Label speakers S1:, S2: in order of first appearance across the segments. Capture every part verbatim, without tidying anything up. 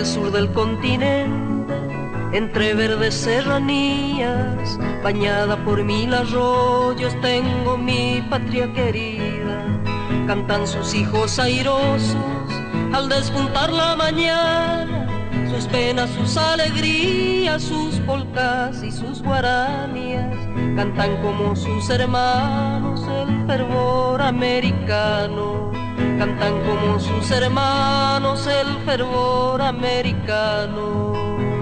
S1: el sur del continente, entre verdes serranías, bañada por mil arroyos, tengo mi patria querida. Cantan sus hijos airosos al despuntar la mañana, sus penas, sus alegrías, sus polcas y sus guaranías. Cantan como sus hermanos el fervor americano. Cantan como sus hermanos el fervor americano.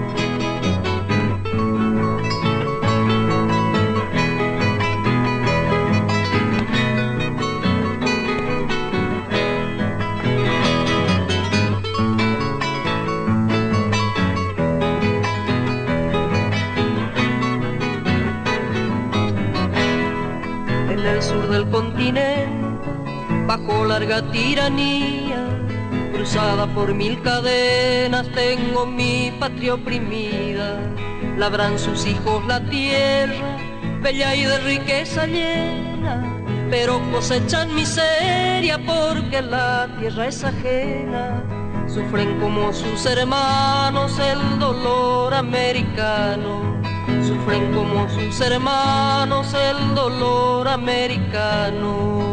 S1: En el sur del continente, bajo larga tiranía, cruzada por mil cadenas, tengo mi patria oprimida. Labran sus hijos la tierra, bella y de riqueza llena, pero cosechan miseria porque la tierra es ajena. Sufren como sus hermanos el dolor americano. Sufren como sus hermanos el dolor americano.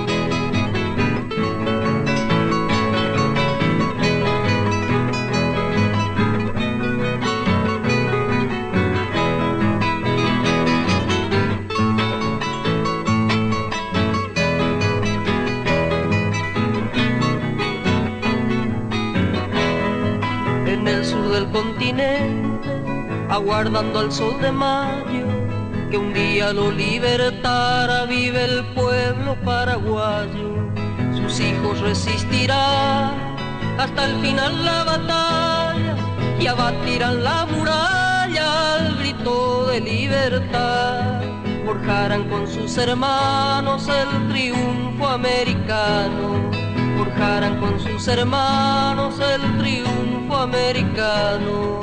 S1: En el sur del continente, aguardando al sol de mayo, que un día lo libertara, vive el pueblo paraguayo. Sus hijos resistirán hasta el final la batalla y abatirán la muralla al grito de libertad. Forjarán con sus hermanos el triunfo americano. Forjarán con sus hermanos el triunfo americano.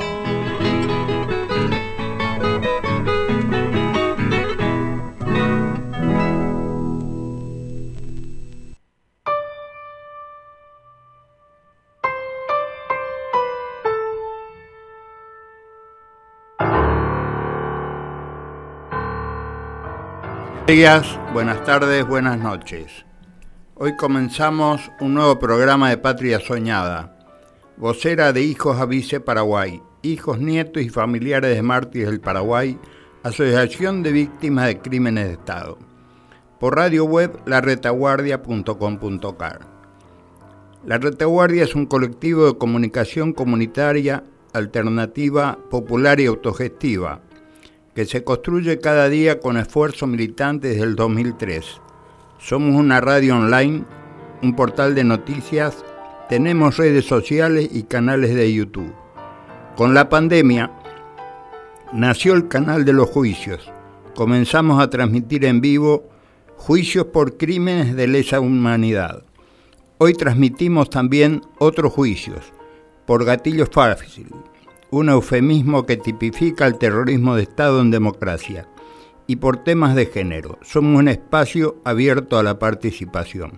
S2: Buenos días, buenas tardes, buenas noches. Hoy comenzamos un nuevo programa de Patria Soñada, vocera de Hijos Avise Paraguay, hijos, nietos y familiares de mártires del Paraguay, Asociación de Víctimas de Crímenes de Estado, por radio web la retaguardia punto com punto c a r. La Retaguardia es un colectivo de comunicación comunitaria, alternativa, popular y autogestiva, que se construye cada día con esfuerzo militante desde el dos mil tres. Somos una radio online, un portal de noticias, tenemos redes sociales y canales de YouTube. Con la pandemia nació el canal de los juicios. Comenzamos a transmitir en vivo juicios por crímenes de lesa humanidad. Hoy transmitimos también otros juicios por gatillo fácil, un eufemismo que tipifica el terrorismo de Estado en democracia, y por temas de género. Somos un espacio abierto a la participación.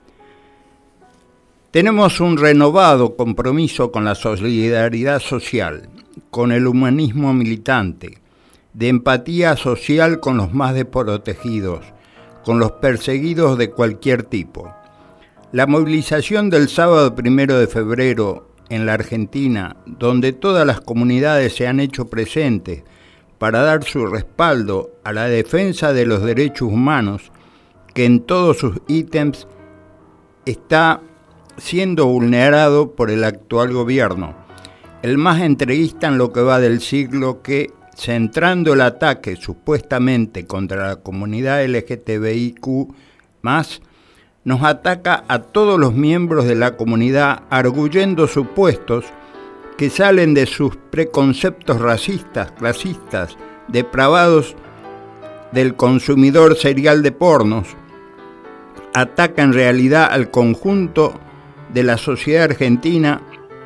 S2: Tenemos un renovado compromiso con la solidaridad social, con el humanismo militante, de empatía social con los más desprotegidos, con los perseguidos de cualquier tipo. La movilización del sábado primero de febrero en la Argentina, donde todas las comunidades se han hecho presentes para dar su respaldo a la defensa de los derechos humanos, que en todos sus ítems está siendo vulnerado por el actual gobierno, el más entreguista en lo que va del siglo, que, centrando el ataque supuestamente contra la comunidad L G T B I Q más, nos ataca a todos los miembros de la comunidad, arguyendo supuestos que salen de sus preconceptos racistas, clasistas, depravados del consumidor serial de pornos. Ataca en realidad al conjunto de la sociedad argentina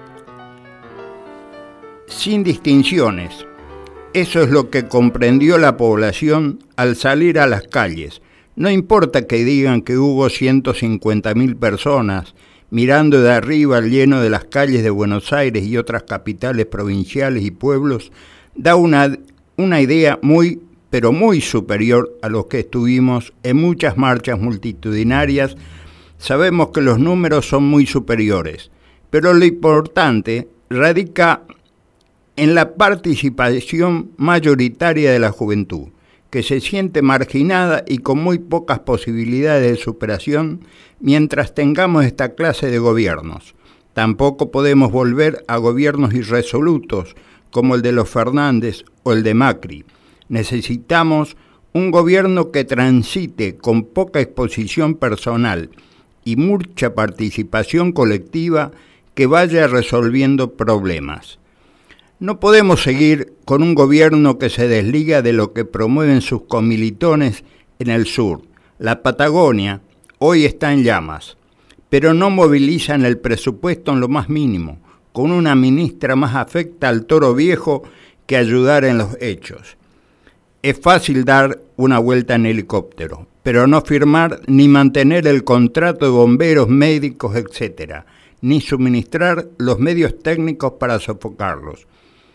S2: sin distinciones. Eso es lo que comprendió la población al salir a las calles. No importa que digan que hubo ciento cincuenta mil personas, mirando de arriba el lleno de las calles de Buenos Aires y otras capitales provinciales y pueblos, da una, una idea muy, pero muy superior a los que estuvimos en muchas marchas multitudinarias. Sabemos que los números son muy superiores, pero lo importante radica en la participación mayoritaria de la juventud, que se siente marginada y con muy pocas posibilidades de superación mientras tengamos esta clase de gobiernos. Tampoco podemos volver a gobiernos irresolutos como el de los Fernández o el de Macri. Necesitamos un gobierno que transite con poca exposición personal y mucha participación colectiva, que vaya resolviendo problemas. No podemos seguir con un gobierno que se desliga de lo que promueven sus comilitones en el sur. La Patagonia hoy está en llamas, pero no movilizan el presupuesto en lo más mínimo, con una ministra más afecta al toro viejo que ayudar en los hechos. Es fácil dar una vuelta en helicóptero, pero no firmar ni mantener el contrato de bomberos, médicos, etcétera, ni suministrar los medios técnicos para sofocarlos.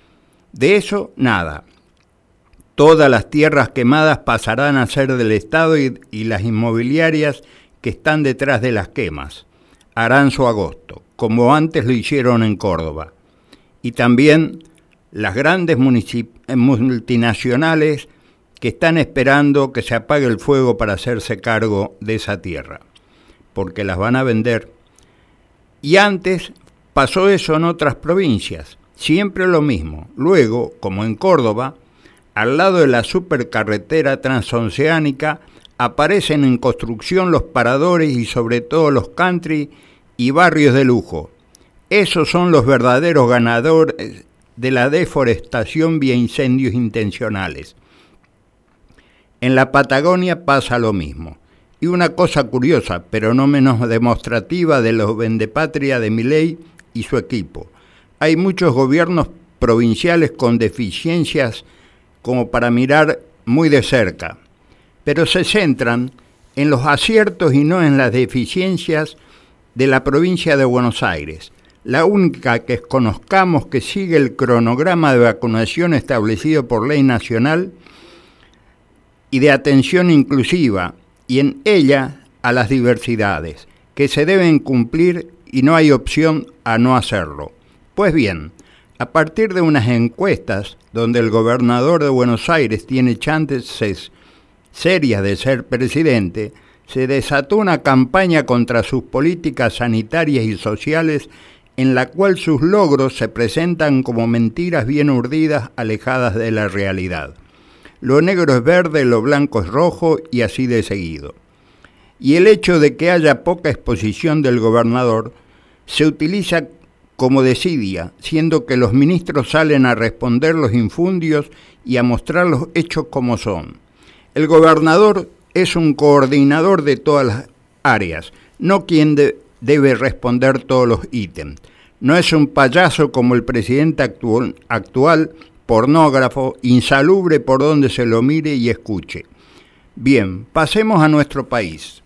S2: De eso, nada. Todas las tierras quemadas pasarán a ser del Estado y, y las inmobiliarias que están detrás de las quemas harán su agosto, como antes lo hicieron en Córdoba. Y también las grandes municip- multinacionales que están esperando que se apague el fuego para hacerse cargo de esa tierra, porque las van a vender. Y antes pasó eso en otras provincias, siempre lo mismo. Luego, como en Córdoba, al lado de la supercarretera transoceánica, aparecen en construcción los paradores y sobre todo los country y barrios de lujo. Esos son los verdaderos ganadores de la deforestación vía incendios intencionales. En la Patagonia pasa lo mismo. Y una cosa curiosa, pero no menos demostrativa de los vendepatria de Milei y su equipo. Hay muchos gobiernos provinciales con deficiencias como para mirar muy de cerca, pero se centran en los aciertos y no en las deficiencias de la provincia de Buenos Aires, la única que conozcamos que sigue el cronograma de vacunación establecido por ley nacional y de atención inclusiva, y en ella a las diversidades, que se deben cumplir y no hay opción a no hacerlo. Pues bien, a partir de unas encuestas donde el gobernador de Buenos Aires tiene chances serias de ser presidente, se desató una campaña contra sus políticas sanitarias y sociales en la cual sus logros se presentan como mentiras bien urdidas, alejadas de la realidad. Lo negro es verde, lo blanco es rojo y así de seguido. Y el hecho de que haya poca exposición del gobernador se utiliza como desidia, siendo que los ministros salen a responder los infundios y a mostrar los hechos como son. El gobernador es un coordinador de todas las áreas, no quien de, debe responder todos los ítems. No es un payaso como el presidente actual, actual pornógrafo, insalubre por donde se lo mire y escuche. Bien, pasemos a nuestro país.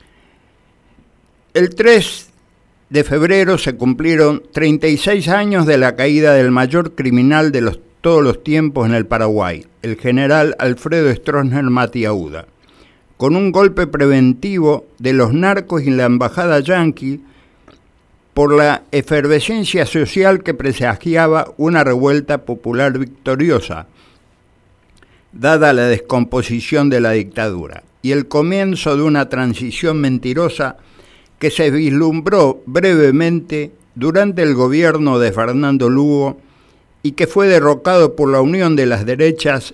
S2: El tres de febrero se cumplieron treinta y seis años de la caída del mayor criminal de los, todos los tiempos en el Paraguay, el general Alfredo Stroessner Matiaúda. Con un golpe preventivo de los narcos y la embajada yanqui, por la efervescencia social que presagiaba una revuelta popular victoriosa, dada la descomposición de la dictadura, y el comienzo de una transición mentirosa que se vislumbró brevemente durante el gobierno de Fernando Lugo y que fue derrocado por la unión de las derechas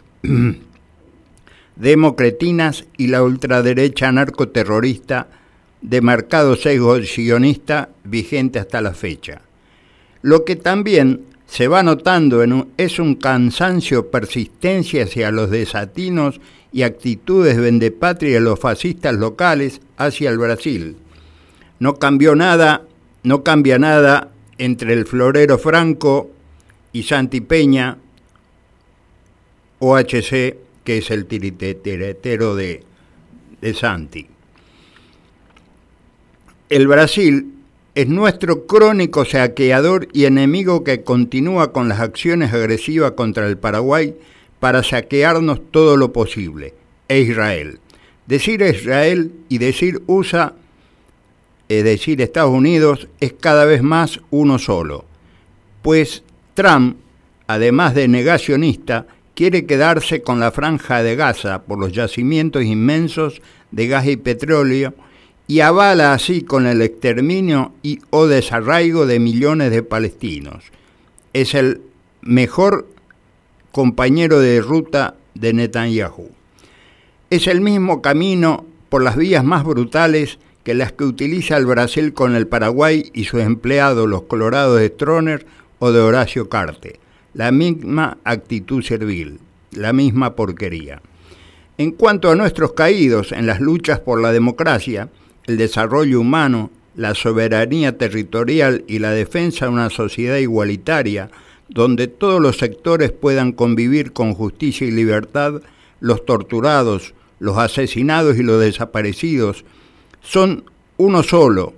S2: democratinas y la ultraderecha narcoterrorista de marcado sesgo sionista vigente hasta la fecha. Lo que también se va notando en un, es un cansancio, persistencia hacia los desatinos y actitudes vendepatria de los fascistas locales hacia el Brasil. No cambió nada, no cambia nada entre el florero Franco y Santi Peña, O H C, que es el tiritetero de, de Santi. El Brasil Es nuestro crónico saqueador y enemigo que continúa con las acciones agresivas contra el Paraguay para saquearnos todo lo posible, es Israel. Decir Israel y decir U S A, es decir Estados Unidos, es cada vez más uno solo. Pues Trump, además de negacionista, quiere quedarse con la franja de Gaza por los yacimientos inmensos de gas y petróleo y avala así con el exterminio y o desarraigo de millones de palestinos. Es el mejor compañero de ruta de Netanyahu. Es el mismo camino por las vías más brutales que las que utiliza el Brasil con el Paraguay y sus empleados, los colorados de Stroessner o de Horacio Cartes. La misma actitud servil, la misma porquería. En cuanto a nuestros caídos en las luchas por la democracia, el desarrollo humano, la soberanía territorial y la defensa de una sociedad igualitaria, donde todos los sectores puedan convivir con justicia y libertad, los torturados, los asesinados y los desaparecidos son uno solo,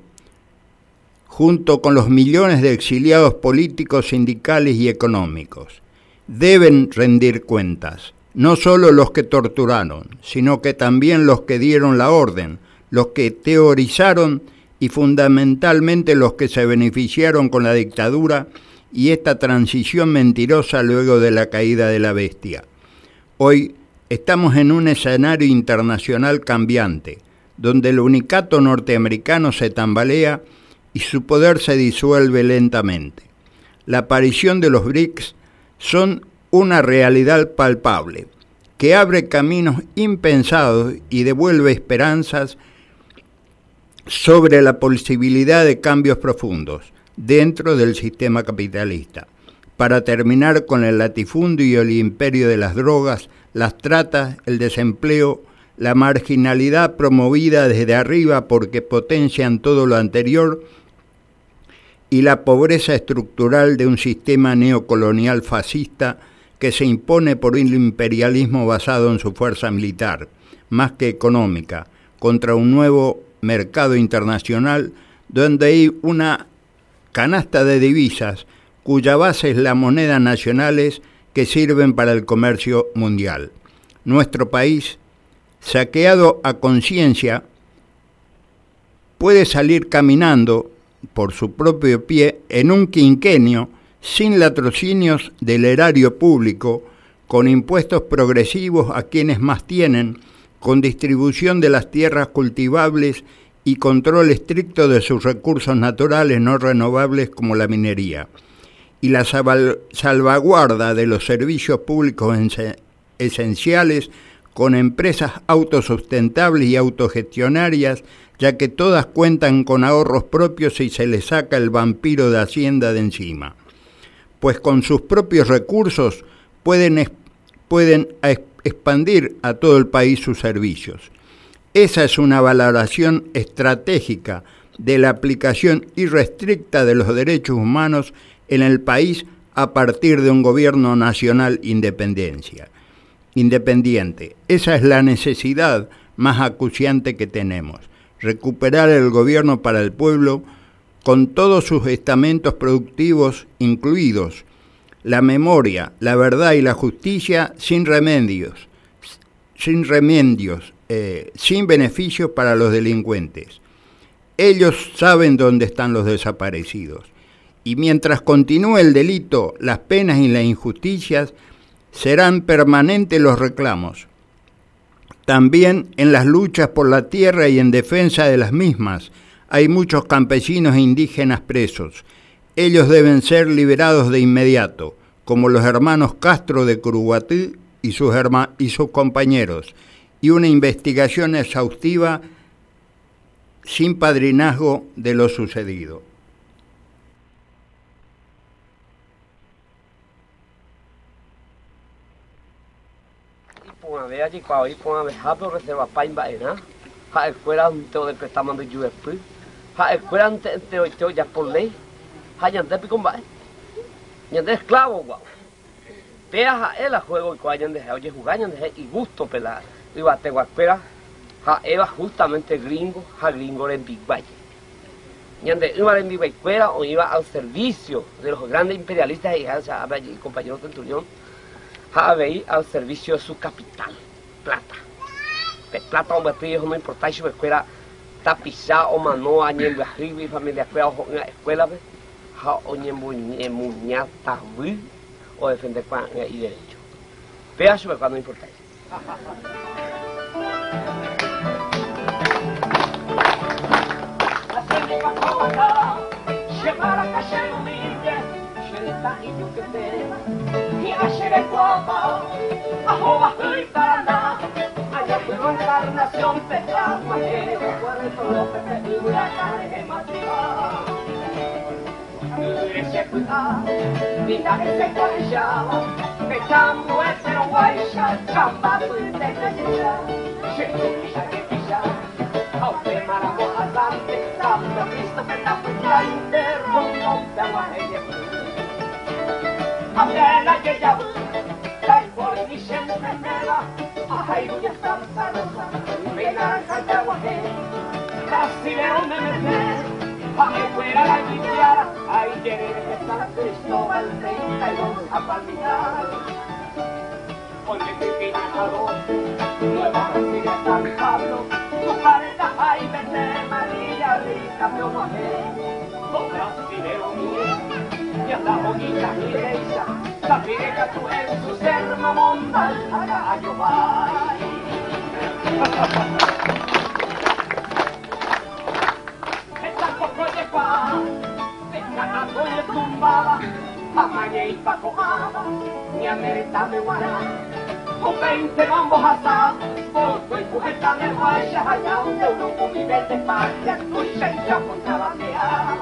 S2: junto con los millones de exiliados políticos, sindicales y económicos. Deben rendir cuentas, no solo los que torturaron, sino que también los que dieron la orden, los que teorizaron y fundamentalmente los que se beneficiaron con la dictadura y esta transición mentirosa luego de la caída de la bestia. Hoy estamos en un escenario internacional cambiante, donde el unicato norteamericano se tambalea y su poder se disuelve lentamente. La aparición de los B R I C S son una realidad palpable, que abre caminos impensados y devuelve esperanzas sobre la posibilidad de cambios profundos dentro del sistema capitalista, para terminar con el latifundio y el imperio de las drogas, las tratas, el desempleo, la marginalidad promovida desde arriba porque potencian todo lo anterior, y la pobreza estructural de un sistema neocolonial fascista que se impone por un imperialismo basado en su fuerza militar, más que económica, contra un nuevo mercado internacional donde hay una canasta de divisas cuya base es la moneda nacionales que sirven para el comercio mundial. Nuestro país, saqueado a conciencia, puede salir caminando por su propio pie en un quinquenio sin latrocinios del erario público, con impuestos progresivos a quienes más tienen, con distribución de las tierras cultivables y control estricto de sus recursos naturales no renovables como la minería, y la salvaguarda de los servicios públicos esenciales con empresas autosustentables y autogestionarias, ya que todas cuentan con ahorros propios y se les saca el vampiro de Hacienda de encima, pues con sus propios recursos pueden, pueden expandir a todo el país sus servicios. Esa es una valoración estratégica de la aplicación irrestricta de los derechos humanos en el país a partir de un gobierno nacional independencia, independiente. Esa es la necesidad más acuciante que tenemos. Recuperar el gobierno para el pueblo con todos sus estamentos productivos incluidos, la memoria, la verdad y la justicia sin remedios, sin remedios, eh, sin beneficios para los delincuentes. Ellos saben dónde están los desaparecidos. Y mientras continúe el delito, las penas y las injusticias, serán permanentes los reclamos. También en las luchas por la tierra y en defensa de las mismas hay muchos campesinos e indígenas presos. Ellos deben ser liberados de inmediato, como los hermanos Castro de Curuguatí y sus, herma- y sus compañeros, y una investigación exhaustiva sin padrinazgo de lo sucedido.
S3: Una vez allí cuando hay una vez hapo reserva pa imbaena ha escuela un teo de prestamando U F P ha escuela un teo teo ya por ley ha yande pico ba yande esclavo guau te ha el juego y cuando yande oye jugar yande y gusto pelar y va te escuela ha era justamente gringo ha gringo en Big Valle Ñande iba en mi escuela o iba al servicio de los grandes imperialistas y el compañero Centurión, había al servicio de su capital, plata. De plata, hombre, no importa si la escuela tapizada o manoa, ni en arriba y familia escuela o en la escuela, o ni en muña tabú o defender pan y derecho. Vea su escuela, no importa eso. Llevar a calle humilde, Xerita y Yuquete, y a Xerecuapa, a Jobajú y Paraná, allá fue la encarnación pesada, Majero, Puerto López, y Huracán, en Madrid. Iglesia cuidada, mira que se callaba, que chambo es pero guaycha, chamba fuiste crecida, Xerita que pilla, aunque maramos adelante, cambio Cristo que está la interrumpe a guajeña. Apenas que ya la por siempre me va, a ya está sarosa, venga a guajeña. Casi de donde me ve, a que fuera la guitarra, ahí tiene que San Cristóbal treinta y dos a palmitar. Ponle que piñado, nueva Brasil a San Pablo, tu careta Jaime de María Rica, mi guajeña. Brasilero mío, y anda bonita y bella, la pireca tú en su ser mamonda, a gallo va. Esta poco de paz, esta caso de tumbaba, a mañe y paco ama, ni a merita me guará, con veinte bombos asados, poco y cujeta de guayas, allá donde uno con mi verde parte, escucha y ya contra bandeada.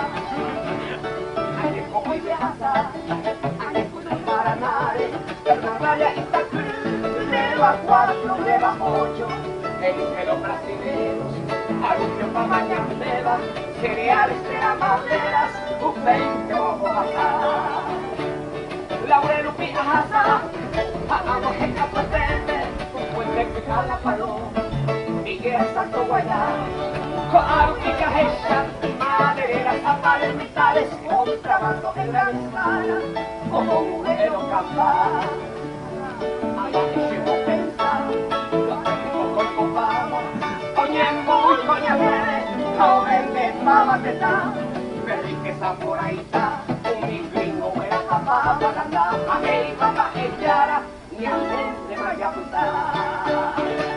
S3: Como viaja, a escudo para nadie, Fernandaya y Tacruz, de a cuatro, de a ocho, entre los brasileños, anuncio para mañana, cereales de amaderas, un veinte ojos asá. Laurel Upi asá, hagamos el capatente, un puente que jala paloma, Miguel Santo Guayá, Coaru y Cajecha, madereras, zapales, metales, contrabando en gran escala, como mujer o campana. Allá que llevo a pensar, lo tengo con copama, coñembo y coñamere, no vende pava que está, perriqueza por ahí está, un mi gringo era capaz para andar, a mí papá echara, ni a mente vaya a apuntar.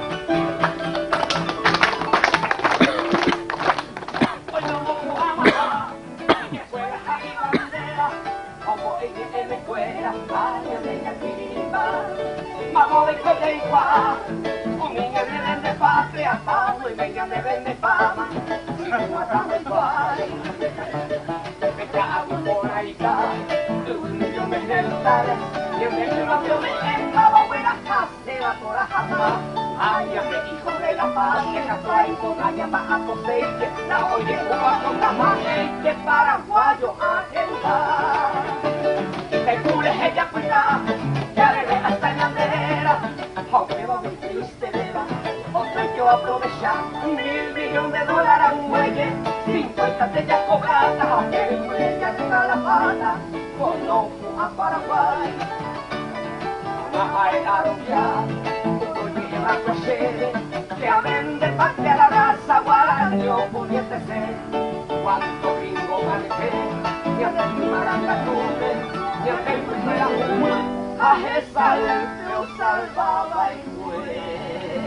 S3: Vamos de Coteigua, un niño me vende patria, Pablo y venga me vende fama, si no matamos igual. Me cago por ahí cae, un niño me deltare, y un niño me entraba buena casera por la jama. Áyame hijo de la patria, que trae con la llama a cosecha, la oye Cuba con la madre, que paraguayo a entrar. Y te cures ella cuida, ya le ve hasta en la bandera, aunque va muy triste beba, otro yo aprovechar, mil millones de dólares a un muelle, cincuenta de ellas cobradas, aquel muelle a la pata, conozco a Paraguay, a el arrollar, uno lleva a cochete, que a vender parte a la raza, guaraño pudiese ser, cuánto gringo manejé, y a mi maranga tuve, y a el primera juma, a esa lo salvaba y fue.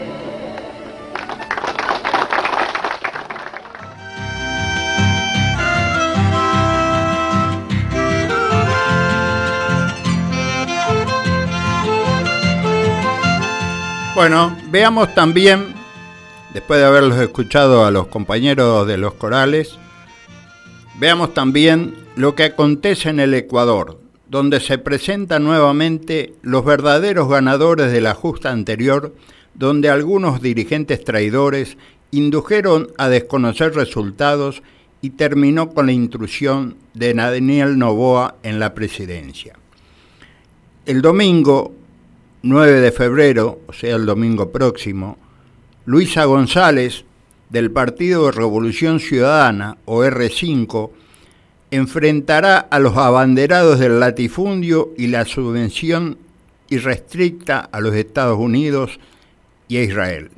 S2: Bueno, veamos también, después de haberlos escuchado a los compañeros de los corales, veamos también lo que acontece en el Ecuador, donde se presentan nuevamente los verdaderos ganadores de la justa anterior, donde algunos dirigentes traidores indujeron a desconocer resultados y terminó con la intrusión de Daniel Noboa en la presidencia. El domingo nueve de febrero, o sea el domingo próximo, Luisa González, del Partido de Revolución Ciudadana, o erre cinco, enfrentará a los abanderados del latifundio y la subvención irrestricta a los Estados Unidos y a Israel.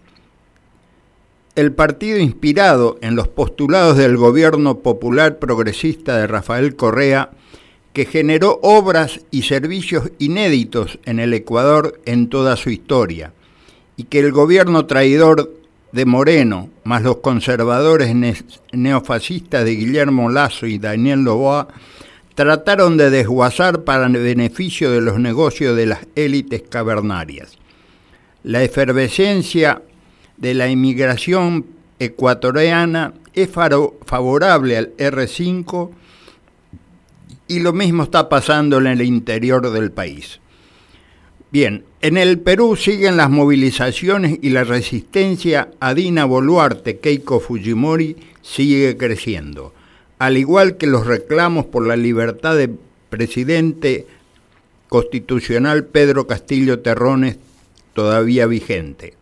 S2: El partido, inspirado en los postulados del gobierno popular progresista de Rafael Correa, que generó obras y servicios inéditos en el Ecuador en toda su historia, y que el gobierno traidor de Moreno, más los conservadores neofascistas de Guillermo Lasso y Daniel Noboa, trataron de desguazar para el beneficio de los negocios de las élites cavernarias. La efervescencia de la inmigración ecuatoriana es favorable al erre cinco y lo mismo está pasando en el interior del país. Bien, en el Perú siguen las movilizaciones y la resistencia a Dina Boluarte, Keiko Fujimori, sigue creciendo, al igual que los reclamos por la libertad del presidente constitucional Pedro Castillo Terrones, todavía vigente.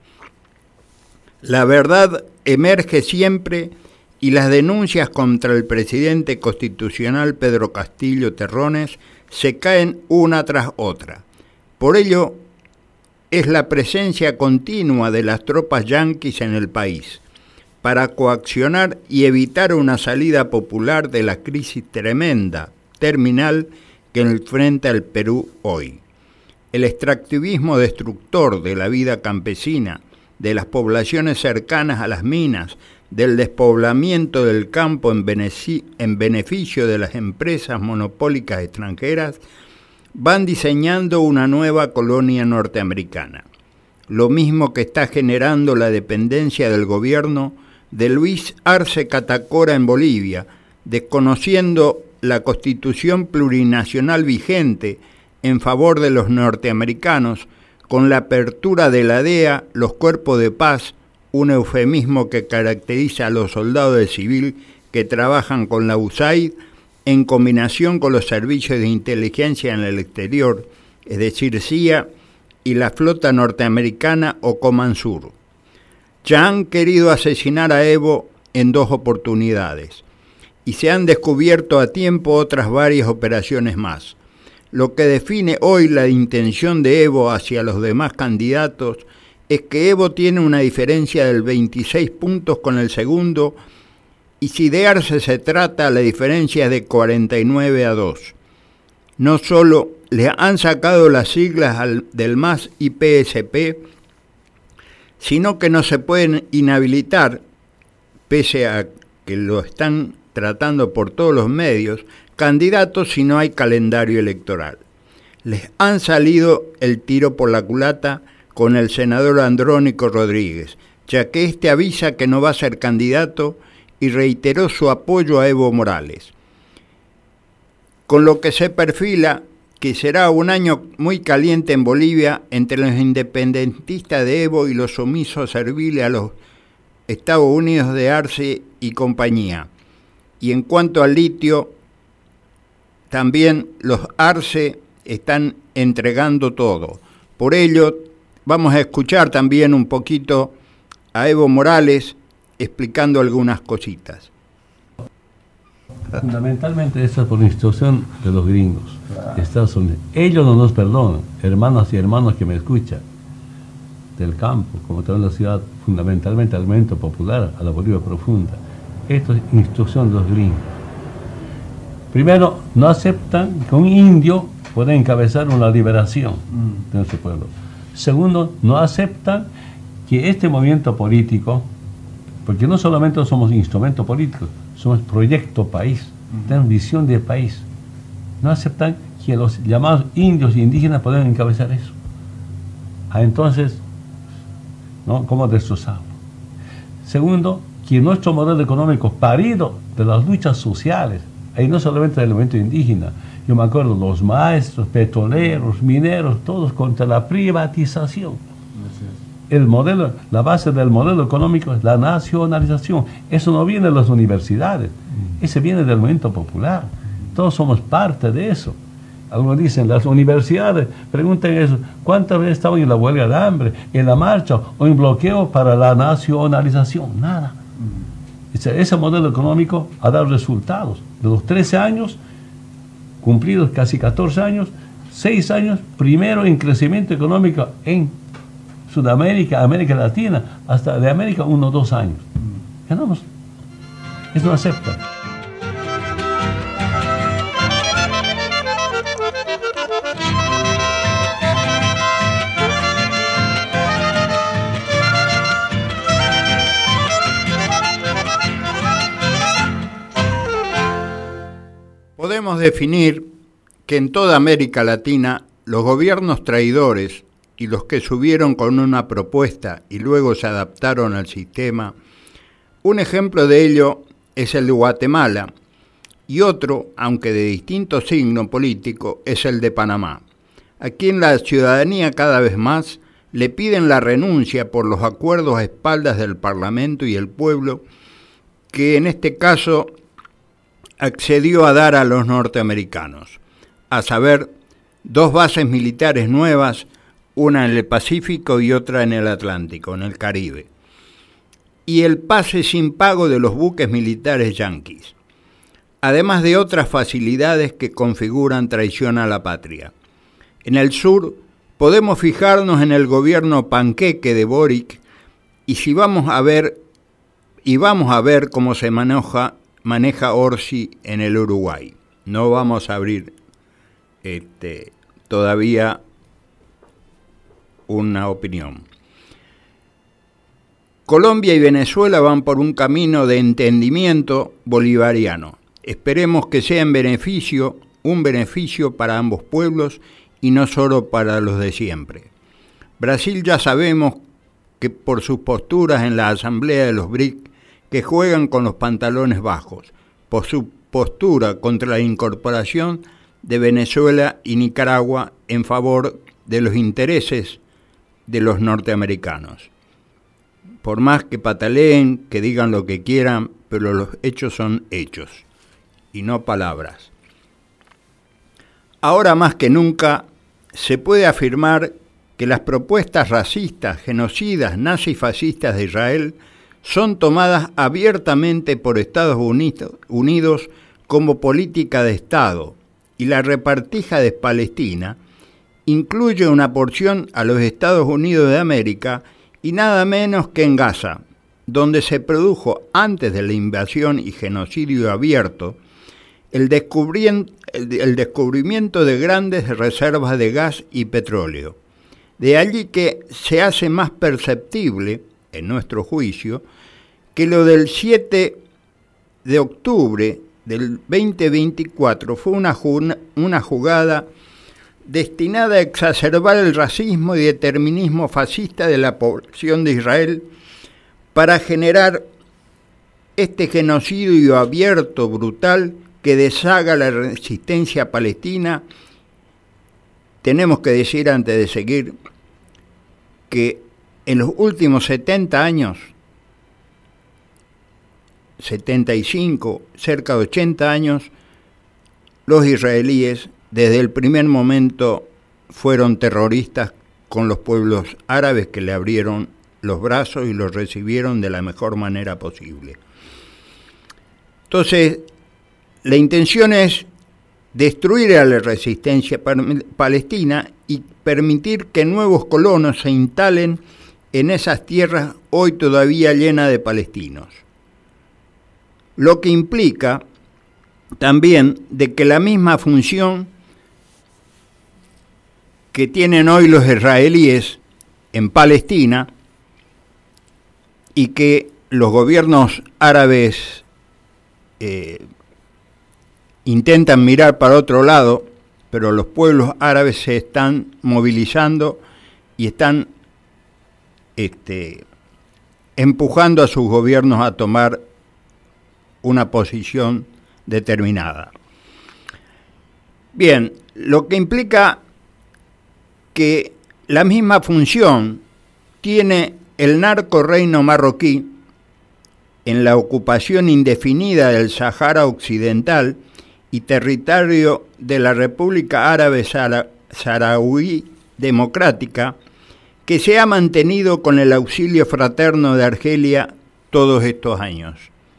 S2: La verdad emerge siempre y las denuncias contra el presidente constitucional Pedro Castillo Terrones se caen una tras otra. Por ello, es la presencia continua de las tropas yanquis en el país, para coaccionar y evitar una salida popular de la crisis tremenda, terminal, que enfrenta el Perú hoy. El extractivismo destructor de la vida campesina, de las poblaciones cercanas a las minas, del despoblamiento del campo en beneficio de las empresas monopólicas extranjeras, van diseñando una nueva colonia norteamericana, lo mismo que está generando la dependencia del gobierno de Luis Arce Catacora en Bolivia, desconociendo la constitución plurinacional vigente en favor de los norteamericanos, con la apertura de la D E A, los cuerpos de paz, un eufemismo que caracteriza a los soldados de civil que trabajan con la U S A I D, en combinación con los servicios de inteligencia en el exterior, es decir, C I A, y la flota norteamericana o Comansur. Ya han querido asesinar a Evo en dos oportunidades, y se han descubierto a tiempo otras varias operaciones más. Lo que define hoy la intención de Evo hacia los demás candidatos es que Evo tiene una diferencia del veintiséis puntos con el segundo, y si de Arce se trata, la diferencia es de cuarenta y nueve a dos. No solo le han sacado las siglas al, del M A S y P S P, sino que no se pueden inhabilitar, pese a que lo están tratando por todos los medios, candidatos si no hay calendario electoral. Les han salido el tiro por la culata con el senador Andrónico Rodríguez, ya que este avisa que no va a ser candidato y reiteró su apoyo a Evo Morales. Con lo que se perfila que será un año muy caliente en Bolivia entre los independentistas de Evo y los sumisos serviles a los Estados Unidos de Arce y compañía. Y en cuanto al litio, también los Arce están entregando todo. Por ello, vamos a escuchar también un poquito a Evo Morales explicando algunas cositas.
S4: Fundamentalmente esto es por instrucción de los gringos, de Estados Unidos. Ellos no nos perdonan, hermanos y hermanos que me escuchan, del campo, como también la ciudad, fundamentalmente al movimiento popular, a la Bolivia profunda. Esto es instrucción de los gringos. Primero, no aceptan que un indio pueda encabezar una liberación de nuestro pueblo. Segundo, no aceptan que este movimiento político, porque no solamente somos instrumentos políticos, somos proyecto país, uh-huh. tenemos visión de país. No aceptan que los llamados indios e indígenas puedan encabezar eso. Ah, entonces, ¿no? ¿Cómo destrozarlo? Segundo, que nuestro modelo económico parido de las luchas sociales, ahí no solamente del movimiento indígena, yo me acuerdo, los maestros, petroleros, mineros, todos contra la privatización. El modelo, la base del modelo económico es la nacionalización. Eso no viene de las universidades, ese viene del movimiento popular. Todos somos parte de eso. Algunos dicen, las universidades, pregunten eso, ¿cuántas veces estaban en la huelga de hambre, en la marcha o en bloqueo para la nacionalización? Nada. Ese, ese modelo económico ha dado resultados. De los trece años, cumplidos casi catorce años, seis años, primero en crecimiento económico en Sudamérica, América Latina, hasta de América uno o dos años. Ganamos. Eso no acepta.
S2: Podemos definir que en toda América Latina los gobiernos traidores y los que subieron con una propuesta y luego se adaptaron al sistema, un ejemplo de ello es el de Guatemala y otro, aunque de distinto signo político, es el de Panamá, a quien la ciudadanía cada vez más le piden la renuncia por los acuerdos a espaldas del Parlamento y el pueblo, que en este caso accedió a dar a los norteamericanos, a saber, dos bases militares nuevas, una en el Pacífico y otra en el Atlántico, en el Caribe, y el pase sin pago de los buques militares yanquis, además de otras facilidades que configuran traición a la patria. En el sur podemos fijarnos en el gobierno panqueque de Boric y si vamos a ver y vamos a ver cómo se maneja maneja Orsi en el Uruguay. No vamos a abrir este, todavía una opinión. Colombia y Venezuela van por un camino de entendimiento bolivariano. Esperemos que sea en beneficio, un beneficio para ambos pueblos y no solo para los de siempre. Brasil ya sabemos que por sus posturas en la Asamblea de los B R I C que juegan con los pantalones bajos, por su postura contra la incorporación de Venezuela y Nicaragua en favor de los intereses de los norteamericanos. Por más que pataleen, que digan lo que quieran, pero los hechos son hechos, y no palabras. Ahora más que nunca se puede afirmar que las propuestas racistas, genocidas, nazifascistas de Israel son tomadas abiertamente por Estados Unidos como política de Estado y la repartija de Palestina incluye una porción a los Estados Unidos de América y nada menos que en Gaza, donde se produjo antes de la invasión y genocidio abierto el, descubri- el descubrimiento de grandes reservas de gas y petróleo. De allí que se hace más perceptible, en nuestro juicio, que lo del siete de octubre del veinte veinticuatro fue una, una jugada destinada a exacerbar el racismo y determinismo fascista de la población de Israel para generar este genocidio abierto, brutal, que deshaga la resistencia palestina. Tenemos que decir antes de seguir que en los últimos setenta años, setenta y cinco, cerca de ochenta años, los israelíes desde el primer momento fueron terroristas con los pueblos árabes que le abrieron los brazos y los recibieron de la mejor manera posible. Entonces, la intención es destruir a la resistencia palestina y permitir que nuevos colonos se instalen en esas tierras hoy todavía llenas de palestinos. Lo que implica también de que la misma función que tienen hoy los israelíes en Palestina y que los gobiernos árabes eh, intentan mirar para otro lado, pero los pueblos árabes se están movilizando y están este, empujando a sus gobiernos a tomar una posición determinada. Bien, lo que implica que la misma función tiene el narco reino marroquí en la ocupación indefinida del Sahara Occidental y territorio de la República Árabe Saharaui Democrática, que se ha mantenido con el auxilio fraterno de Argelia todos estos años.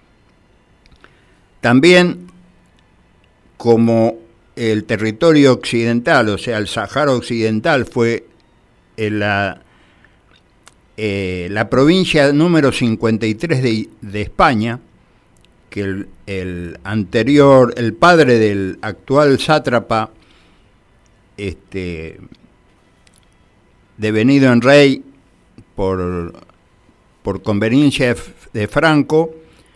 S2: También, como el territorio occidental, o sea, el Sáhara Occidental, fue la, eh, la provincia número cincuenta y tres de, de España, que el, el anterior, el padre del actual sátrapa, este, devenido en rey por, por conveniencia de, de Franco,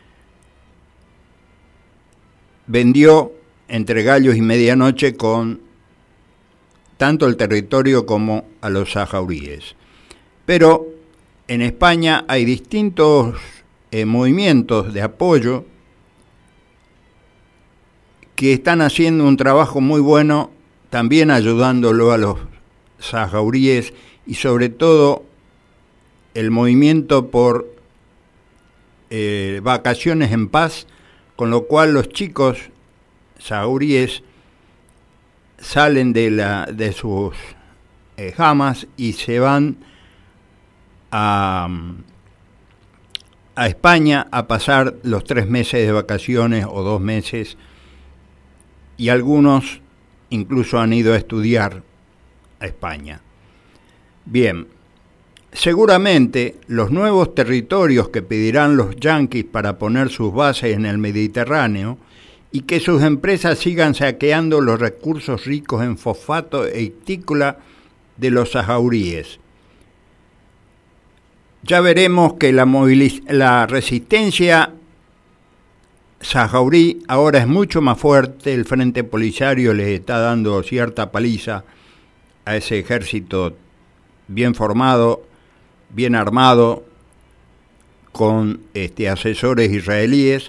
S2: vendió entre gallos y medianoche con tanto el territorio como a los sahauríes. Pero en España hay distintos eh, movimientos de apoyo que están haciendo un trabajo muy bueno, también ayudándolo a los sahauríes, y sobre todo el movimiento por eh, vacaciones en paz, con lo cual los chicos sahauríes salen de, la, de sus eh, jamas y se van a, a España a pasar los tres meses de vacaciones o dos meses, y algunos incluso han ido a estudiar a España. Bien, seguramente los nuevos territorios que pedirán los yanquis para poner sus bases en el Mediterráneo y que sus empresas sigan saqueando los recursos ricos en fosfato e ictícola de los sahauríes. Ya veremos que la, moviliz- la resistencia sahaurí ahora es mucho más fuerte. El Frente Polisario les está dando cierta paliza a ese ejército bien formado, bien armado, con este, asesores israelíes,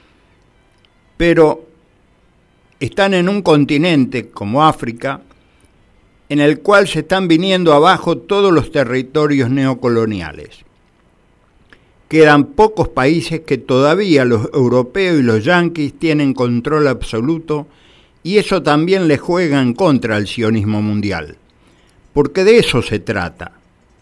S2: pero están en un continente como África, en el cual se están viniendo abajo todos los territorios neocoloniales. Quedan pocos países que todavía los europeos y los yanquis tienen control absoluto, y eso también le juega en contra al sionismo mundial, porque de eso se trata.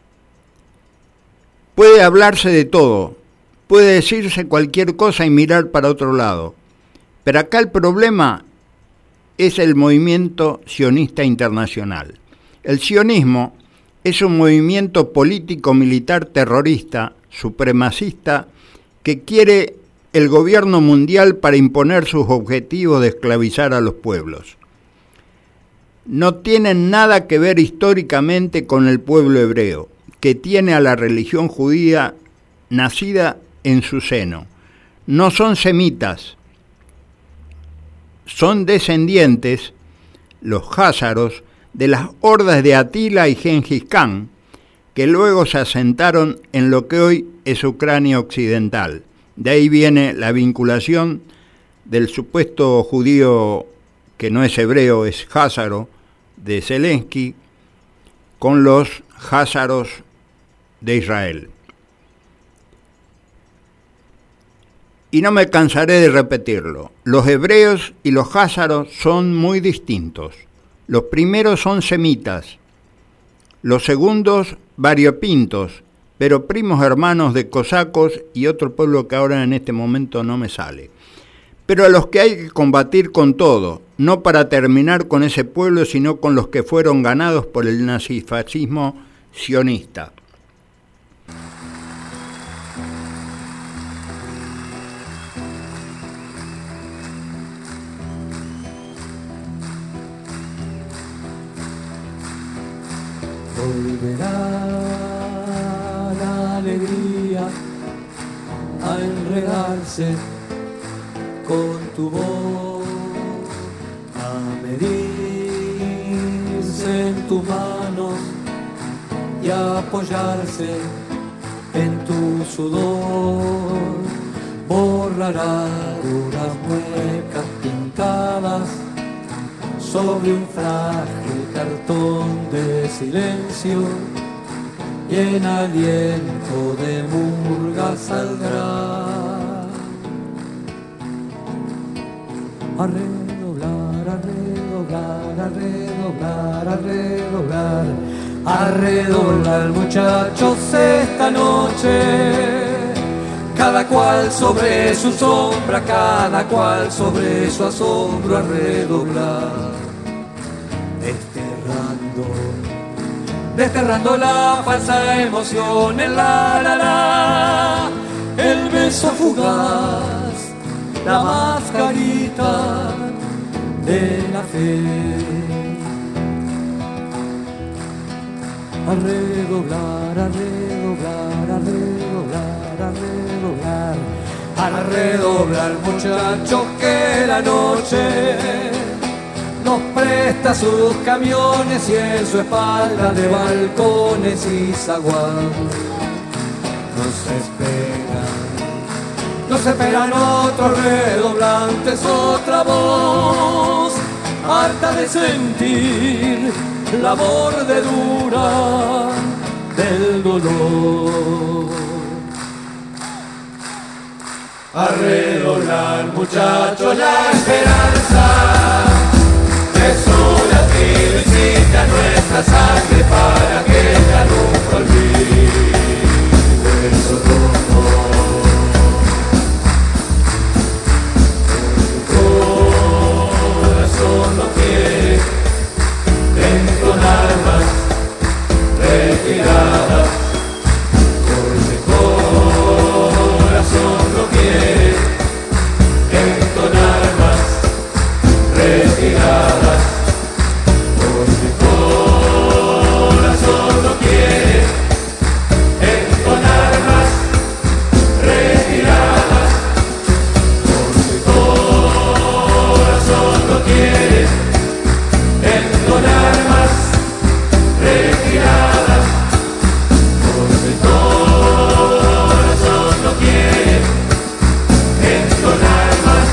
S2: Puede hablarse de todo, puede decirse cualquier cosa y mirar para otro lado, pero acá el problema es el movimiento sionista internacional. El sionismo es un movimiento político-militar terrorista, supremacista, que quiere el gobierno mundial para imponer sus objetivos de esclavizar a los pueblos. No tienen nada que ver históricamente con el pueblo hebreo, que tiene a la religión judía nacida en su seno. No son semitas, son descendientes, los házaros, de las hordas de Atila y Gengis Khan, que luego se asentaron en lo que hoy es Ucrania occidental. De ahí viene la vinculación del supuesto judío, que no es hebreo, es házaro, de Zelensky, con los házaros de Israel. Y no me cansaré de repetirlo, los hebreos y los házaros son muy distintos. Los primeros son semitas, los segundos variopintos, pero primos hermanos de cosacos y otro pueblo que ahora en este momento no me sale. Pero a los que hay que combatir con todo, no para terminar con ese pueblo, sino con los que fueron ganados por el nazifascismo sionista.
S5: Volverá la alegría a enredarse con tu voz, a medirse en tus manos y a apoyarse en tu sudor. Borrará duras muecas pintadas sobre un frágil cartón de silencio, y en aliento de murga saldrá a redoblar, a redoblar, a redoblar, a redoblar, a redoblar, muchachos, esta noche cada cual sobre su sombra, cada cual sobre su asombro a redoblar, desterrando, desterrando la falsa emoción en la la la, el beso fugaz, la mascarita de la fe. A redoblar, a redoblar, a redoblar, a redoblar, a redoblar, muchachos, que la noche nos presta sus camiones y en su espalda de balcones y zaguán nos esperan, nos esperan otros redoblantes, otra voz harta de sentir la mordedura del dolor. A redoblar, muchachos, la esperanza de su latido incita a nuestra sangre para que ya nunca olvide su rumbo. Tu corazón no quiere entonar más retiradas, porque corazón no quiere entonar más retiradas, porque corazón no quiere entonar más retiradas, porque corazón no quiere entonar más retiradas, porque corazón no quiere entonar más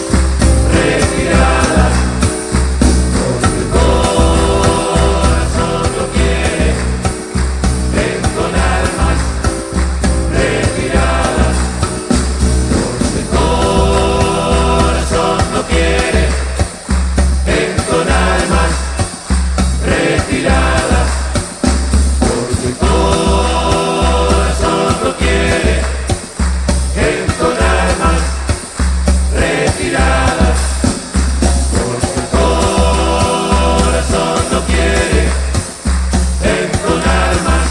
S5: retiradas, porque corazón no quiere entonar más retiradas, porque corazón no quiere entonar más retiradas, porque corazón no quiere entonar más retiradas, porque corazón no quiere entonar más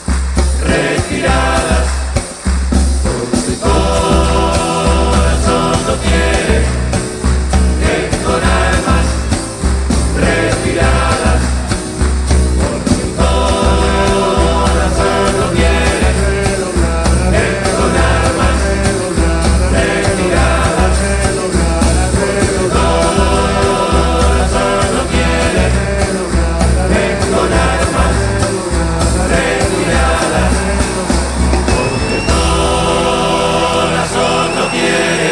S5: retiradas, porque corazón no quiere entonar más retiradas, porque corazón no quiere entonar más retiradas, porque corazón no quiere entonar más retiradas, porque corazón no quiere.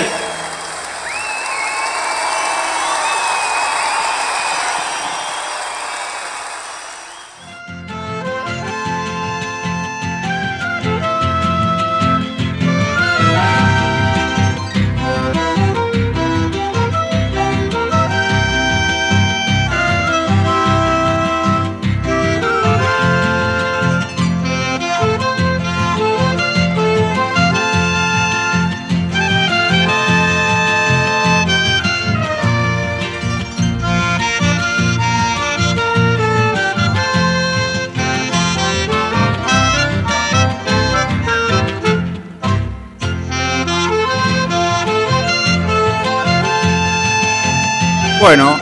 S2: Bueno,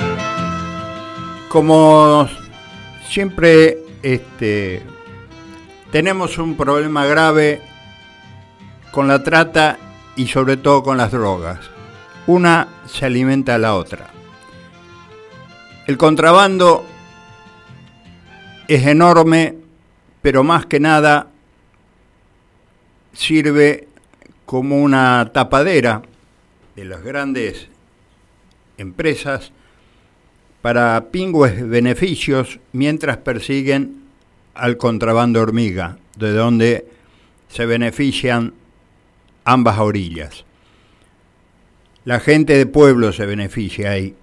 S2: como siempre, este, tenemos un problema grave con la trata y sobre todo con las drogas. Una se alimenta a la otra. El contrabando es enorme, pero más que nada sirve como una tapadera de las grandes empresas para pingües beneficios mientras persiguen al contrabando hormiga, de donde se benefician ambas orillas. La gente de pueblo se beneficia ahí.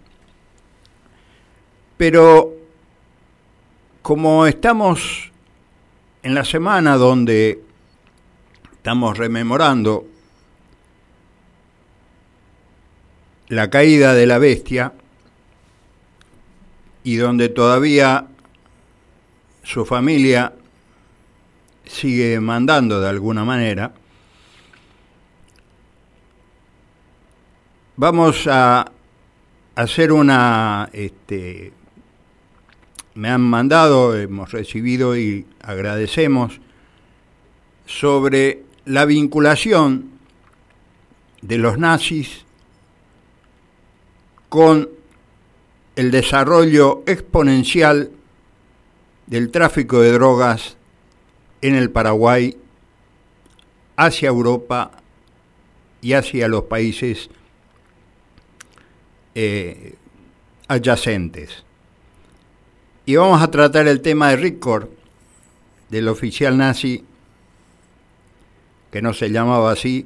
S2: Pero como estamos en la semana donde estamos rememorando La caída de la bestia, y donde todavía su familia sigue mandando de alguna manera. Vamos a hacer una, este, me han mandado, hemos recibido y agradecemos, sobre la vinculación de los nazis con el desarrollo exponencial del tráfico de drogas en el Paraguay hacia Europa y hacia los países eh, adyacentes. Y vamos a tratar el tema de Ricord, del oficial nazi, que no se llamaba así,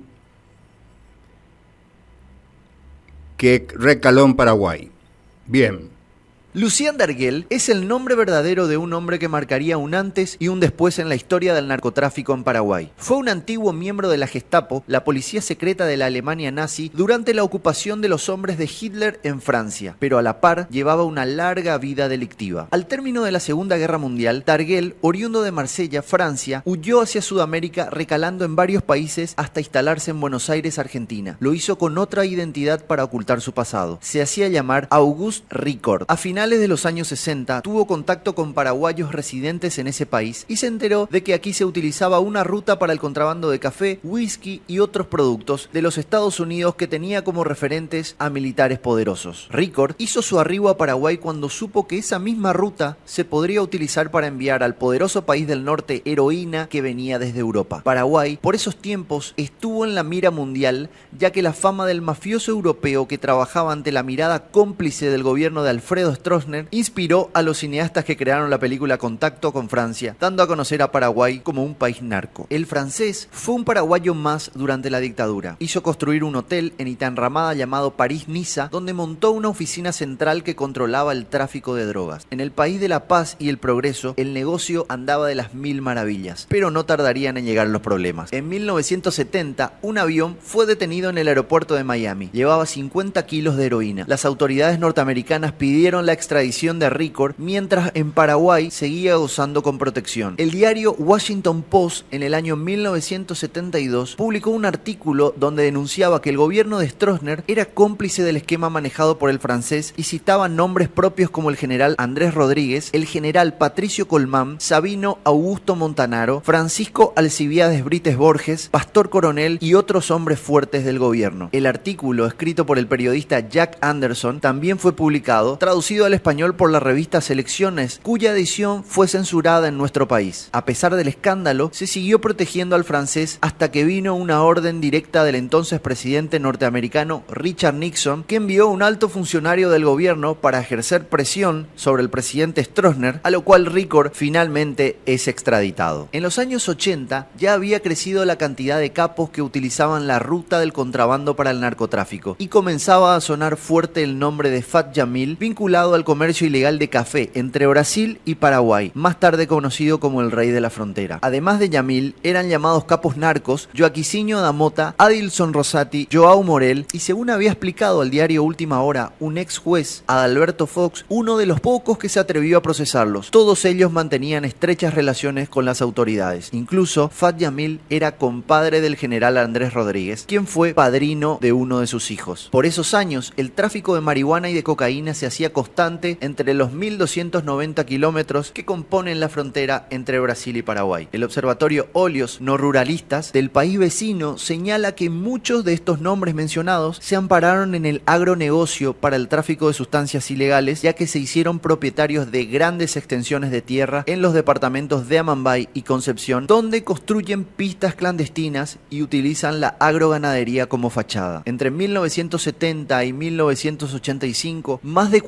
S2: que recaló en Paraguay. Bien.
S6: Lucien Darguel es el nombre verdadero de un hombre que marcaría un antes y un después en la historia del narcotráfico en Paraguay. Fue un antiguo miembro de la Gestapo, la policía secreta de la Alemania nazi, durante la ocupación de los hombres de Hitler en Francia, pero a la par llevaba una larga vida delictiva. Al término de la Segunda Guerra Mundial, Darguel, oriundo de Marsella, Francia, huyó hacia Sudamérica recalando en varios países hasta instalarse en Buenos Aires, Argentina. Lo hizo con otra identidad para ocultar su pasado. Se hacía llamar August Ricord. A finales de los años sesenta tuvo contacto con paraguayos residentes en ese país y se enteró de que aquí se utilizaba una ruta para el contrabando de café, whisky y otros productos de los Estados Unidos que tenía como referentes a militares poderosos. Ricord hizo su arribo a Paraguay cuando supo que esa misma ruta se podría utilizar para enviar al poderoso país del norte heroína que venía desde Europa. Paraguay, por esos tiempos, estuvo en la mira mundial, ya que la fama del mafioso europeo que trabajaba ante la mirada cómplice del gobierno de Alfredo Stroessner inspiró a los cineastas que crearon la película Contacto con Francia, dando a conocer a Paraguay como un país narco. El francés fue un paraguayo más durante la dictadura. Hizo construir un hotel en Itanramada llamado París-Niza, donde montó una oficina central que controlaba el tráfico de drogas. En el país de la paz y el progreso, el negocio andaba de las mil maravillas, pero no tardarían en llegar los problemas. En mil novecientos setenta, un avión fue detenido en el aeropuerto de Miami. Llevaba cincuenta kilos de heroína. Las autoridades norteamericanas pidieron la extradición de Ricord, mientras en Paraguay seguía gozando con protección. El diario Washington Post en el año mil novecientos setenta y dos publicó un artículo donde denunciaba que el gobierno de Stroessner era cómplice del esquema manejado por el francés y citaba nombres propios como el general Andrés Rodríguez, el general Patricio Colmán, Sabino Augusto Montanaro, Francisco Alcibiades Brites Borges, Pastor Coronel y otros hombres fuertes del gobierno. El artículo, escrito por el periodista Jack Anderson, también fue publicado, traducido al español por la revista Selecciones, cuya edición fue censurada en nuestro país. A pesar del escándalo, se siguió protegiendo al francés hasta que vino una orden directa del entonces presidente norteamericano Richard Nixon, que envió un alto funcionario del gobierno para ejercer presión sobre el presidente Stroessner, a lo cual Ricord finalmente es extraditado. En los años ochenta ya había crecido la cantidad de capos que utilizaban la ruta del contrabando para el narcotráfico y comenzaba a sonar fuerte el nombre de Fat Yamil, vinculado al comercio ilegal de café entre Brasil y Paraguay, más tarde conocido como el Rey de la Frontera. Además de Yamil, eran llamados capos narcos Joaquisinho da Mota, Adilson Rosati, Joao Morel y, según había explicado al diario Última Hora un ex juez, Adalberto Fox, uno de los pocos que se atrevió a procesarlos. Todos ellos mantenían estrechas relaciones con las autoridades. Incluso Fat Yamil era compadre del general Andrés Rodríguez, quien fue padrino de uno de sus hijos. Por esos años, el tráfico de marihuana y de cocaína se hacía constante entre los mil doscientos noventa kilómetros que componen la frontera entre Brasil y Paraguay. El observatorio Óleos No Ruralistas del país vecino señala que muchos de estos nombres mencionados se ampararon en el agronegocio para el tráfico de sustancias ilegales, ya que se hicieron propietarios de grandes extensiones de tierra en los departamentos de Amambay y Concepción, donde construyen pistas clandestinas y utilizan la agroganadería como fachada. Entre mil novecientos setenta y mil novecientos ochenta y cinco, más de cuatrocientos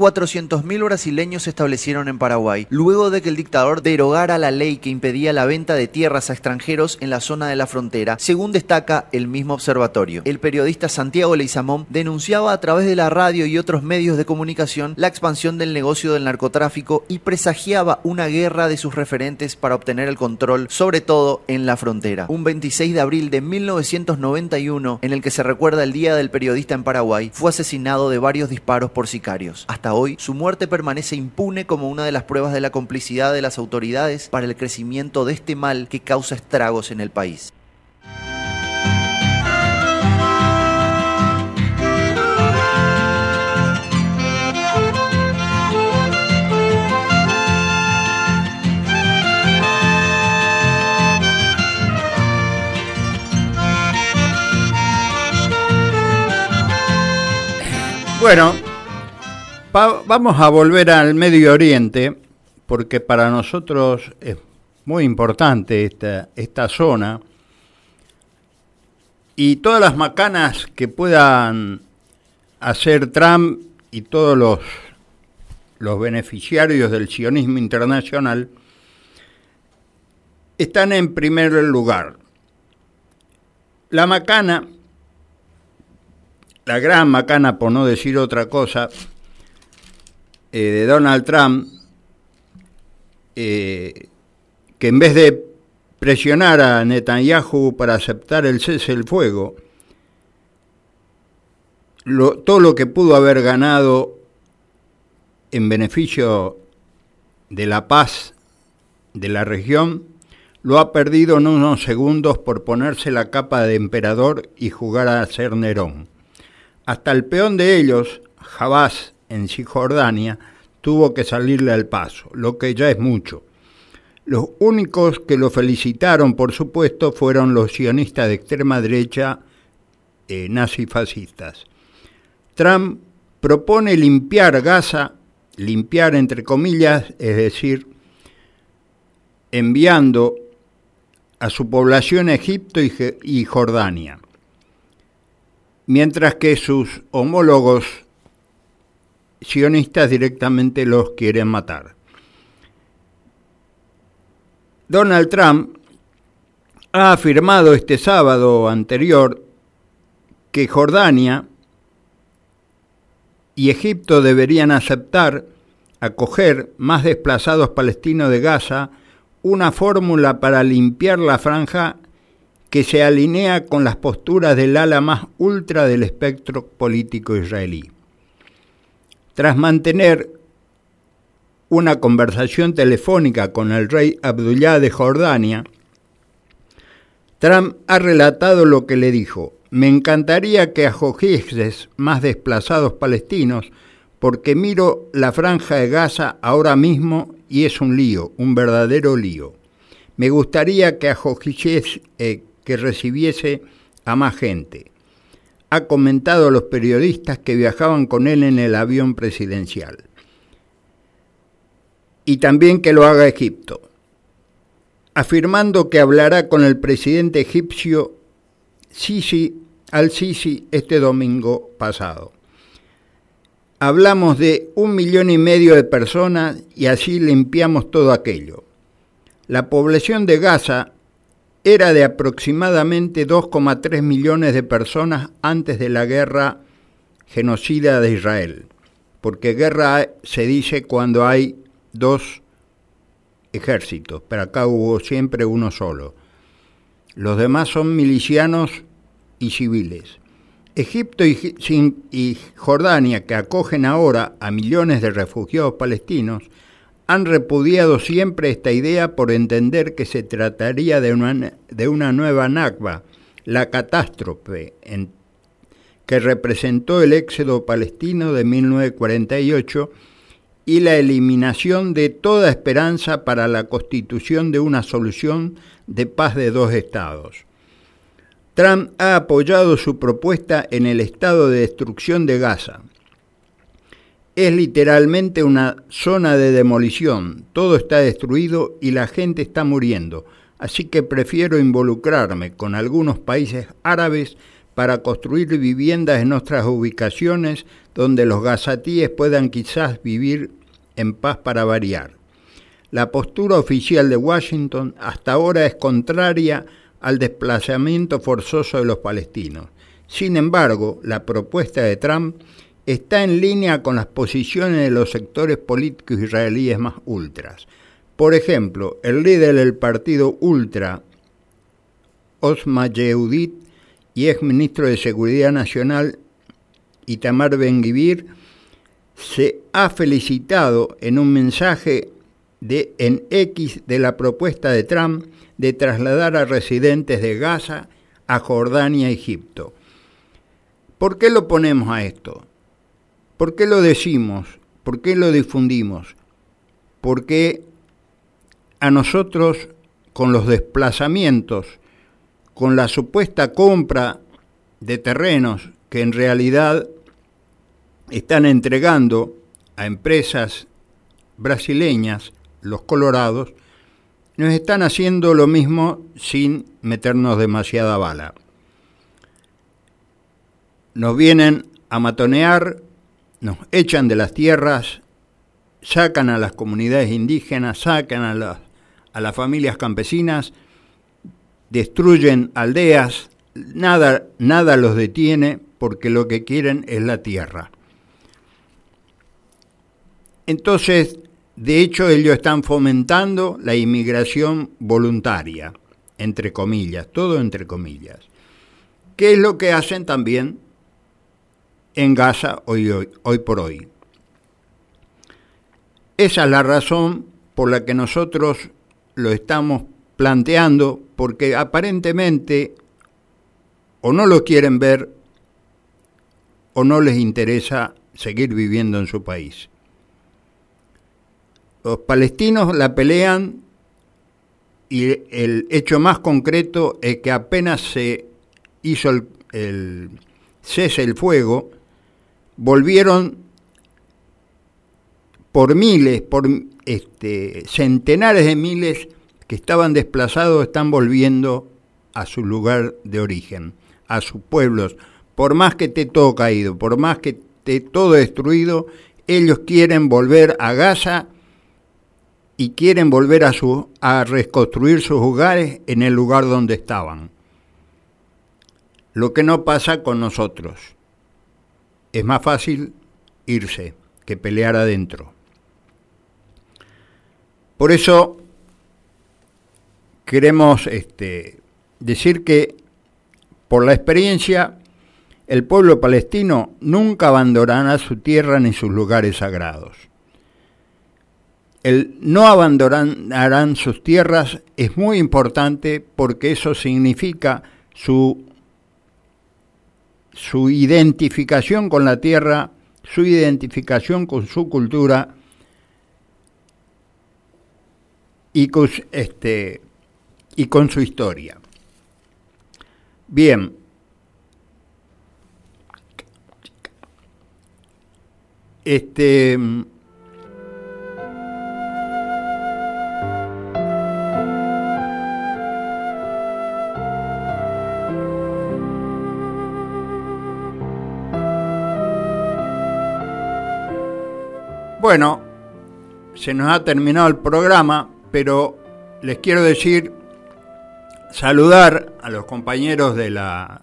S6: doscientos mil brasileños se establecieron en Paraguay, luego de que el dictador derogara la ley que impedía la venta de tierras a extranjeros en la zona de la frontera, según destaca el mismo observatorio. El periodista Santiago Leizamón denunciaba a través de la radio y otros medios de comunicación la expansión del negocio del narcotráfico y presagiaba una guerra de sus referentes para obtener el control, sobre todo en la frontera. Un veintiséis de abril de mil novecientos noventa y uno, en el que se recuerda el Día del Periodista en Paraguay, fue asesinado de varios disparos por sicarios. Hasta hoy, su muerte permanece impune como una de las pruebas de la complicidad de las autoridades para el crecimiento de este mal que causa estragos en el país.
S2: Bueno, pa- vamos a volver al Medio Oriente, porque para nosotros es muy importante esta, esta zona, y todas las macanas que puedan hacer Trump y todos los, los beneficiarios del sionismo internacional están en primer lugar. La macana, la gran macana, por no decir otra cosa, eh, de Donald Trump, eh, que en vez de presionar a Netanyahu para aceptar el cese del fuego, lo, todo lo que pudo haber ganado en beneficio de la paz de la región, lo ha perdido en unos segundos por ponerse la capa de emperador y jugar a ser Nerón. Hasta el peón de ellos, Jabás, en Cisjordania, tuvo que salirle al paso, lo que ya es mucho. Los únicos que lo felicitaron, por supuesto, fueron los sionistas de extrema derecha eh, nazifascistas. Trump propone limpiar Gaza, limpiar entre comillas, es decir, enviando a su población a Egipto y, y Jordania, mientras que sus homólogos sionistas directamente los quieren matar. Donald Trump ha afirmado este sábado anterior que Jordania y Egipto deberían aceptar acoger más desplazados palestinos de Gaza, una fórmula para limpiar la franja que se alinea con las posturas del ala más ultra del espectro político israelí. Tras mantener una conversación telefónica con el rey Abdullah de Jordania, Trump ha relatado lo que le dijo: me encantaría que acogieses más desplazados palestinos porque miro la franja de Gaza ahora mismo y es un lío, un verdadero lío. Me gustaría que acogiese, eh, que recibiese a más gente. Ha comentado a los periodistas que viajaban con él en el avión presidencial. Y también que lo haga Egipto, afirmando que hablará con el presidente egipcio Sisi, al-Sisi este domingo pasado. Hablamos de un millón y medio de personas y así limpiamos todo aquello. La población de Gaza era de aproximadamente dos coma tres millones de personas antes de la guerra genocida de Israel, porque guerra se dice cuando hay dos ejércitos, pero acá hubo siempre uno solo. Los demás son milicianos y civiles. Egipto y, y Jordania, que acogen ahora a millones de refugiados palestinos, han repudiado siempre esta idea por entender que se trataría de una, de una nueva Nakba, la catástrofe en, que representó el éxodo palestino de mil novecientos cuarenta y ocho y la eliminación de toda esperanza para la constitución de una solución de paz de dos estados. Trump ha apoyado su propuesta en el estado de destrucción de Gaza. Es literalmente una zona de demolición, todo está destruido y la gente está muriendo, así que prefiero involucrarme con algunos países árabes para construir viviendas en otras ubicaciones donde los gazatíes puedan quizás vivir en paz para variar. La postura oficial de Washington hasta ahora es contraria al desplazamiento forzoso de los palestinos. Sin embargo, la propuesta de Trump está en línea con las posiciones de los sectores políticos israelíes más ultras. Por ejemplo, el líder del partido ultra, Otzma Yehudit, y ex ministro de Seguridad Nacional, Itamar Ben-Gvir, se ha felicitado en un mensaje de, en X de la propuesta de Trump de trasladar a residentes de Gaza a Jordania y Egipto. ¿Por qué lo ponemos a esto? ¿Por qué lo decimos? ¿Por qué lo difundimos? Porque a nosotros, con los desplazamientos, con la supuesta compra de terrenos que en realidad están entregando a empresas brasileñas, los colorados, nos están haciendo lo mismo sin meternos demasiada bala. Nos vienen a matonear, nos echan de las tierras, sacan a las comunidades indígenas, sacan a las, a las familias campesinas, destruyen aldeas, nada, nada los detiene porque lo que quieren es la tierra. Entonces, de hecho, ellos están fomentando la inmigración voluntaria, entre comillas, todo entre comillas. ¿Qué es lo que hacen también en Gaza hoy, hoy, hoy por hoy? Esa es la razón por la que nosotros lo estamos planteando, porque aparentemente o no lo quieren ver o no les interesa seguir viviendo en su país. Los palestinos la pelean y el hecho más concreto es que apenas se hizo el, el cese el fuego, volvieron por miles, por este, centenares de miles que estaban desplazados, están volviendo a su lugar de origen, a sus pueblos. Por más que esté todo caído, por más que esté todo destruido, ellos quieren volver a Gaza y quieren volver a, su, a reconstruir sus hogares en el lugar donde estaban. Lo que no pasa con nosotros. Es más fácil irse que pelear adentro. Por eso queremos este, decir que por la experiencia el pueblo palestino nunca abandonará su tierra ni sus lugares sagrados. El no abandonarán sus tierras es muy importante porque eso significa su, su identificación con la tierra, su identificación con su cultura y con, este, y con su historia. Bien. Este... Bueno, se nos ha terminado el programa, pero les quiero decir, saludar a los compañeros de la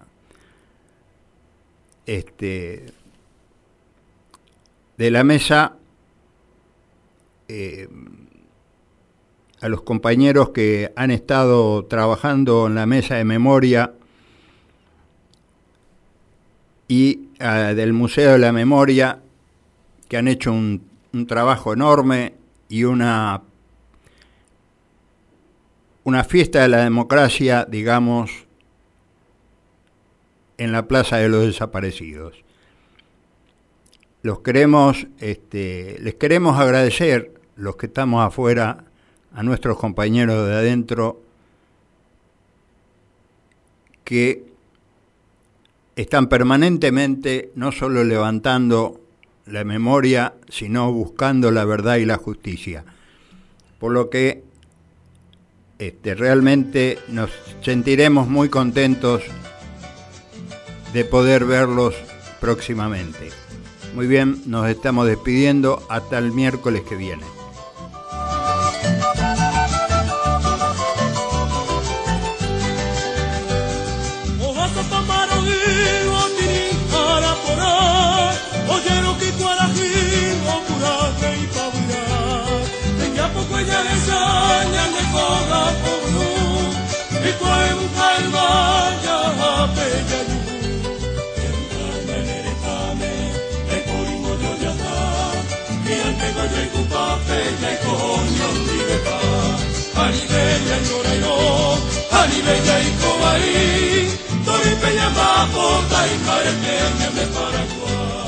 S2: este de la mesa, eh, a los compañeros que han estado trabajando en la mesa de memoria y uh, del Museo de la Memoria, que han hecho un un trabajo enorme y una, una fiesta de la democracia, digamos, en la Plaza de los Desaparecidos. Los queremos, este, les queremos agradecer, los que estamos afuera, a nuestros compañeros de adentro, que están permanentemente no solo levantando la memoria, sino buscando la verdad y la justicia. Por lo que este, realmente nos sentiremos muy contentos de poder verlos próximamente. Muy bien, nos estamos despidiendo hasta el miércoles que viene.
S5: Bella y Cobaí, Tori Peña Mapo, Taimare Peña de Paraguay.